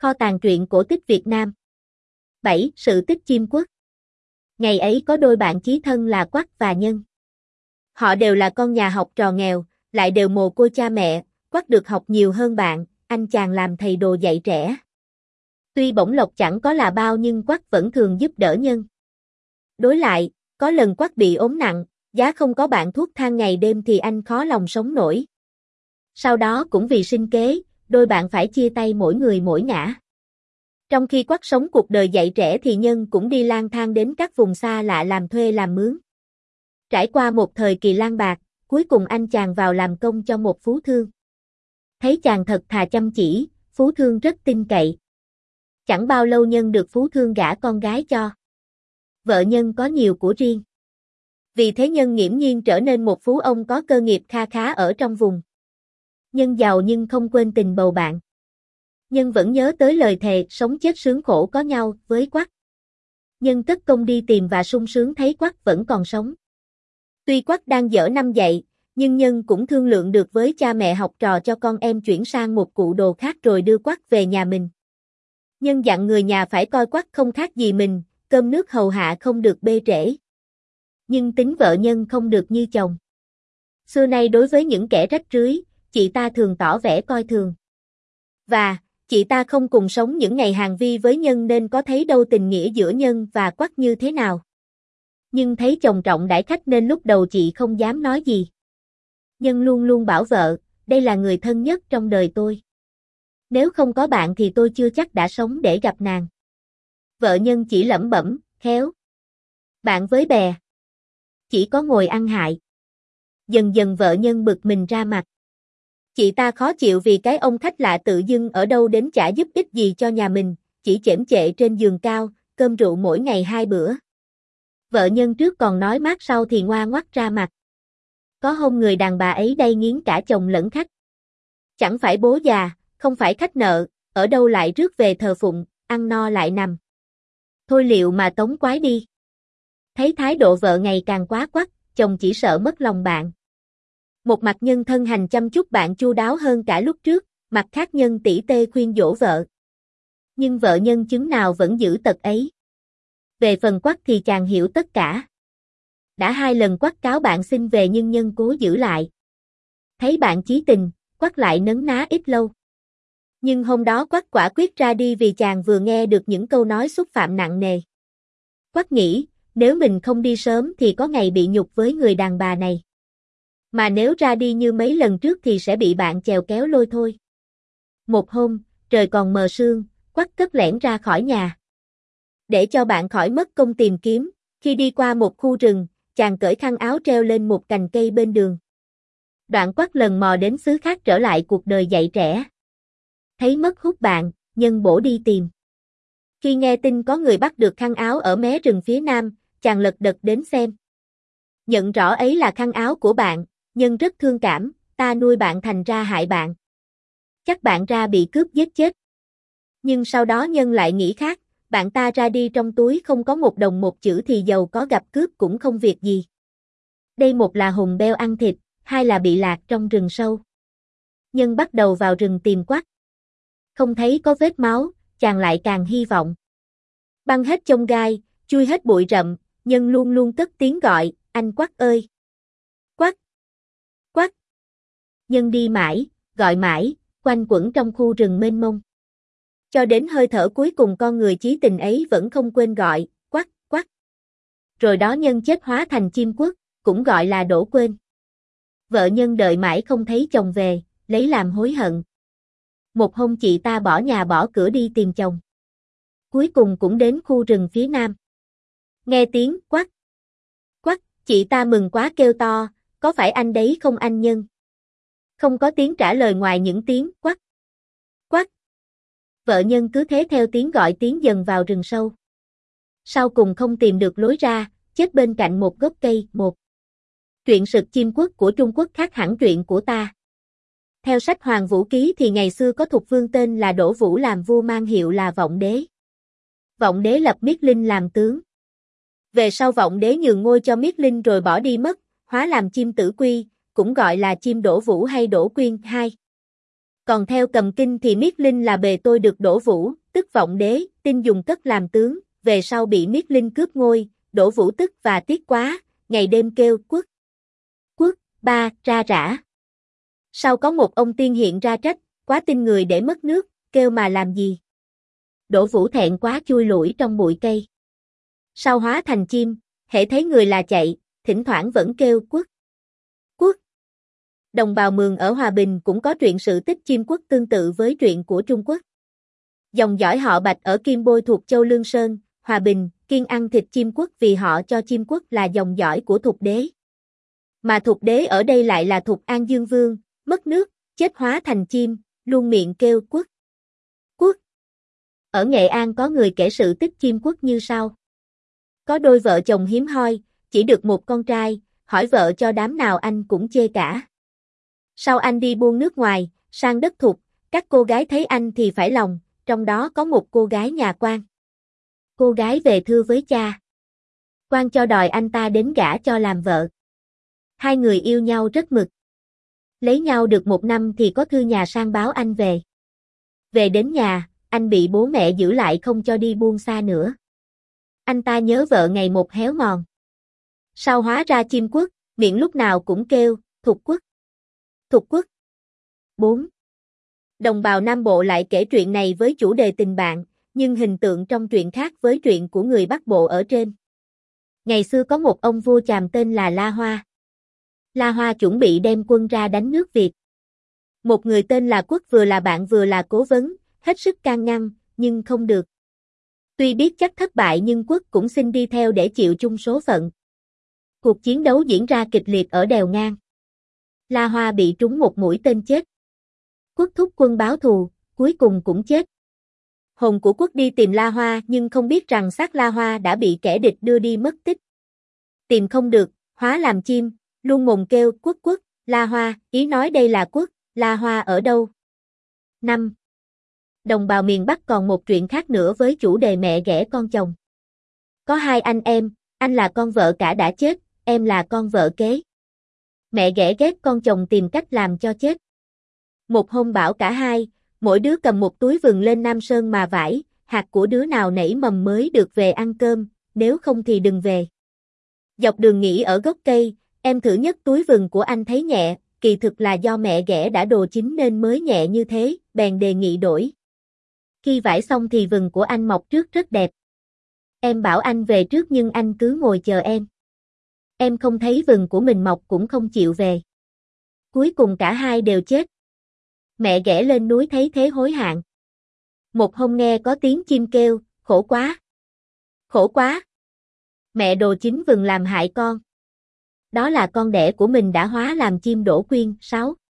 Kho tàng truyện cổ tích Việt Nam. 7. Sự tích Chiêm Quốc. Ngày ấy có đôi bạn chí thân là Quắc và Nhân. Họ đều là con nhà học trò nghèo, lại đều mồ côi cha mẹ. Quắc được học nhiều hơn bạn, anh chàng làm thầy đồ dạy trẻ. Tuy bổng lộc chẳng có là bao nhưng Quắc vẫn thường giúp đỡ Nhân. Đối lại, có lần Quắc bị ốm nặng, giá không có bạn thuốc thang ngày đêm thì anh khó lòng sống nổi. Sau đó cũng vì sinh kế, đôi bạn phải chia tay mỗi người mỗi ngả. Trong khi Quắc sống cuộc đời dạy trẻ thì Nhân cũng đi lang thang đến các vùng xa lạ làm thuê làm mướn. Trải qua một thời kỳ lang bạc, cuối cùng anh chàng vào làm công cho một phú thương. Thấy chàng thật thà chăm chỉ, phú thương rất tin cậy. Chẳng bao lâu Nhân được phú thương gả con gái cho. Vợ Nhân có nhiều của riêng. Vì thế Nhân nghiễm nhiên trở nên một phú ông có cơ nghiệp kha khá ở trong vùng. Nhân giàu nhưng không quên tình bầu bạn. Nhân vẫn nhớ tới lời thề sống chết sướng khổ có nhau với Quắc. Nhân cất công đi tìm và sung sướng thấy Quắc vẫn còn sống. Tuy Quắc đang dở năm dạy, nhưng Nhân cũng thương lượng được với cha mẹ học trò cho con em chuyển sang một cụ đồ khác rồi đưa Quắc về nhà mình. Nhân dặn người nhà phải coi Quắc không khác gì mình, cơm nước hầu hạ không được bê trễ. Nhưng tính vợ Nhân không được như chồng. Xưa nay đối với những kẻ rách rưới, chị ta thường tỏ vẻ coi thường. Và, chị ta không cùng sống những ngày hàng vi với Nhân nên có thấy đâu tình nghĩa giữa Nhân và Quắc như thế nào. Nhưng thấy chồng trọng đãi khách nên lúc đầu chị không dám nói gì. Nhân luôn luôn bảo vợ, đây là người thân nhất trong đời tôi. Nếu không có bạn thì tôi chưa chắc đã sống để gặp nàng. Vợ Nhân chỉ lẩm bẩm, khéo. Bạn với bè. Chỉ có ngồi ăn hại. Dần dần vợ Nhân bực mình ra mặt. Chị ta khó chịu vì cái ông khách lạ tự dưng ở đâu đến chả giúp ích gì cho nhà mình, chỉ chễm chệ trên giường cao, cơm rượu mỗi ngày 2 bữa. Vợ Nhân trước còn nói mát sau thì ngoa ngoắt ra mặt. Có hôm người đàn bà ấy đây nghiến cả chồng lẫn khách. Chẳng phải bố già, không phải khách nợ, ở đâu lại rước về thờ phụng, ăn no lại nằm. Thôi liệu mà tống quái đi. Thấy thái độ vợ ngày càng quá quắt, chồng chỉ sợ mất lòng bạn. Một mặt Nhân thân hành chăm chút bạn chu đáo hơn cả lúc trước, mặt khác Nhân tỉ tê khuyên dỗ vợ. Nhưng vợ Nhân chứng nào vẫn giữ tật ấy. Về phần Quắc thì chàng hiểu tất cả. Đã 2 lần Quắc cáo bạn xin về nhưng Nhân cố giữ lại. Thấy bạn chí tình, Quắc lại nấn ná ít lâu. Nhưng hôm đó Quắc quả quyết ra đi vì chàng vừa nghe được những câu nói xúc phạm nặng nề. Quắc nghĩ, nếu mình không đi sớm thì có ngày bị nhục với người đàn bà này. Mà nếu ra đi như mấy lần trước thì sẽ bị bạn chèo kéo lôi thôi. Một hôm, trời còn mờ sương, Quắc cất lẻn ra khỏi nhà. Để cho bạn khỏi mất công tìm kiếm, khi đi qua một khu rừng, chàng cởi khăn áo treo lên một cành cây bên đường. Đoạn Quắc lần mò đến xứ khác trở lại cuộc đời dạy trẻ. Thấy mất hút bạn, Nhân bổ đi tìm. Khi nghe tin có người bắt được khăn áo ở mé rừng phía nam, chàng lật đật đến xem. Nhận rõ ấy là khăn áo của bạn, Nhân rất thương cảm, ta nuôi bạn thành ra hại bạn. Chắc bạn ra bị cướp giết chết. Nhưng sau đó Nhân lại nghĩ khác, bạn ta ra đi trong túi không có một đồng một chữ thì dầu có gặp cướp cũng không việc gì. Đây một là hùng beo ăn thịt, hai là bị lạc trong rừng sâu. Nhân bắt đầu vào rừng tìm Quắc. Không thấy có vết máu, chàng lại càng hy vọng. Băng hết chông gai, chui hết bụi rậm, Nhân luôn luôn cất tiếng gọi, anh Quắc ơi! Quắc! Quắc! Nhân đi mãi, gọi mãi, quanh quẩn trong khu rừng mênh mông. Cho đến hơi thở cuối cùng con người chí tình ấy vẫn không quên gọi, Quắc, Quắc. Rồi đó Nhân chết hóa thành chim quốc, cũng gọi là đổ quên. Vợ Nhân đợi mãi không thấy chồng về, lấy làm hối hận. Một hôm chị ta bỏ nhà bỏ cửa đi tìm chồng. Cuối cùng cũng đến khu rừng phía nam. Nghe tiếng Quắc, Quắc, chị ta mừng quá kêu to, có phải anh đấy không anh Nhân? Không có tiếng trả lời ngoài những tiếng Quắc, Quắc. Vợ Nhân cứ thế theo tiếng gọi tiến dần vào rừng sâu. Sau cùng không tìm được lối ra, chết bên cạnh một gốc cây. Một truyện sực Chiêm Quốc của Trung Quốc khác hẳn truyện của ta. Theo sách Hoàng Vũ Ký thì ngày xưa có thục vương tên là Đỗ Vũ làm vua mang hiệu là Vọng Đế. Vọng Đế lập Miết Linh làm tướng. Về sau Vọng Đế nhường ngôi cho Miết Linh rồi bỏ đi mất, hóa làm chim Tử Quy, cũng gọi là chim Đỗ Vũ hay Đỗ Quyên. 2. Còn theo cầm kinh thì Miết Linh là bề tôi được Đỗ Vũ, tức Vọng Đế, tin dùng cất làm tướng, về sau bị Miết Linh cướp ngôi, Đỗ Vũ tức và tiếc quá, ngày đêm kêu quốc. Quốc, ba, ra rã. Sau có một ông tiên hiện ra trách, quá tin người để mất nước, kêu mà làm gì. Đỗ Vũ thẹn quá chui lủi trong bụi cây. Sau hóa thành chim, hễ thấy người là chạy, thỉnh thoảng vẫn kêu quốc. Quốc. Đồng bào Mường ở Hòa Bình cũng có truyện sự tích chim quốc tương tự với truyện của Trung Quốc. Dòng dõi họ Bạch ở Kim Bôi thuộc Châu Lương Sơn, Hòa Bình, kiêng ăn thịt chim quốc vì họ cho chim quốc là dòng dõi của Thục Đế. Mà Thục Đế ở đây lại là Thục An Dương Vương, mất nước, chết hóa thành chim, luôn miệng kêu quốc. Quốc. Ở Nghệ An có người kể sự tích chim quốc như sau. Có đôi vợ chồng hiếm hoi, chỉ được một con trai, hỏi vợ cho đám nào anh cũng chê cả. Sau anh đi buôn nước ngoài, sang đất Thục, các cô gái thấy anh thì phải lòng, trong đó có một cô gái nhà quan. Cô gái về thưa với cha. Quan cho đòi anh ta đến gả cho làm vợ. Hai người yêu nhau rất mực. Lấy nhau được 1 năm thì có thư nhà sang báo anh về. Về đến nhà, anh bị bố mẹ giữ lại không cho đi buôn xa nữa. Anh ta nhớ vợ ngày một héo mòn. Sau hóa ra chim quốc, miệng lúc nào cũng kêu, Thục quốc. Thục quốc. 4. Đồng bào Nam Bộ lại kể truyện này với chủ đề tình bạn, nhưng hình tượng trong truyện khác với truyện của người Bắc Bộ ở trên. Ngày xưa có một ông vua Chàm tên là La Hoa. La Hoa chuẩn bị đem quân ra đánh nước Việt. Một người tên là Quốc vừa là bạn vừa là cố vấn, hết sức can ngăn, nhưng không được. Tuy biết chắc thất bại nhưng Quốc cũng xin đi theo để chịu chung số phận. Cuộc chiến đấu diễn ra kịch liệt ở đèo ngang. La Hoa bị trúng một mũi tên chết. Quốc thúc quân báo thù, cuối cùng cũng chết. Hồn của Quốc đi tìm La Hoa nhưng không biết rằng xác La Hoa đã bị kẻ địch đưa đi mất tích. Tìm không được, hóa làm chim, luôn mồm kêu Quốc quốc, La Hoa, ý nói đây là Quốc, La Hoa ở đâu? 5. Đồng bào miền Bắc còn một chuyện khác nữa với chủ đề mẹ ghẻ con chồng. Có 2 anh là con vợ cả đã chết, em là con vợ kế. Mẹ ghẻ ghét con chồng tìm cách làm cho chết. Một hôm bảo cả hai, mỗi đứa cầm một túi vừng lên Nam Sơn mà vải, hạt của đứa nào nảy mầm mới được về ăn cơm, nếu không thì đừng về. Dọc đường nghỉ ở gốc cây, em thử nhấc túi vừng của anh thấy nhẹ, kỳ thực là do mẹ ghẻ đã đồ chín nên mới nhẹ như thế, bèn đề nghị đổi. Khi vải xong thì vừng của anh mọc trước rất đẹp. Em bảo anh về trước nhưng anh cứ ngồi chờ em. Em không thấy vừng của mình mọc cũng không chịu về. Cuối cùng cả hai đều chết. Mẹ ghẻ lên núi thấy thế hối hận. Một hôm nghe có tiếng chim kêu, khổ quá. Khổ quá. Mẹ đồ chín vừng làm hại con. Đó là con đẻ của mình đã hóa làm chim đổ quyên. 6.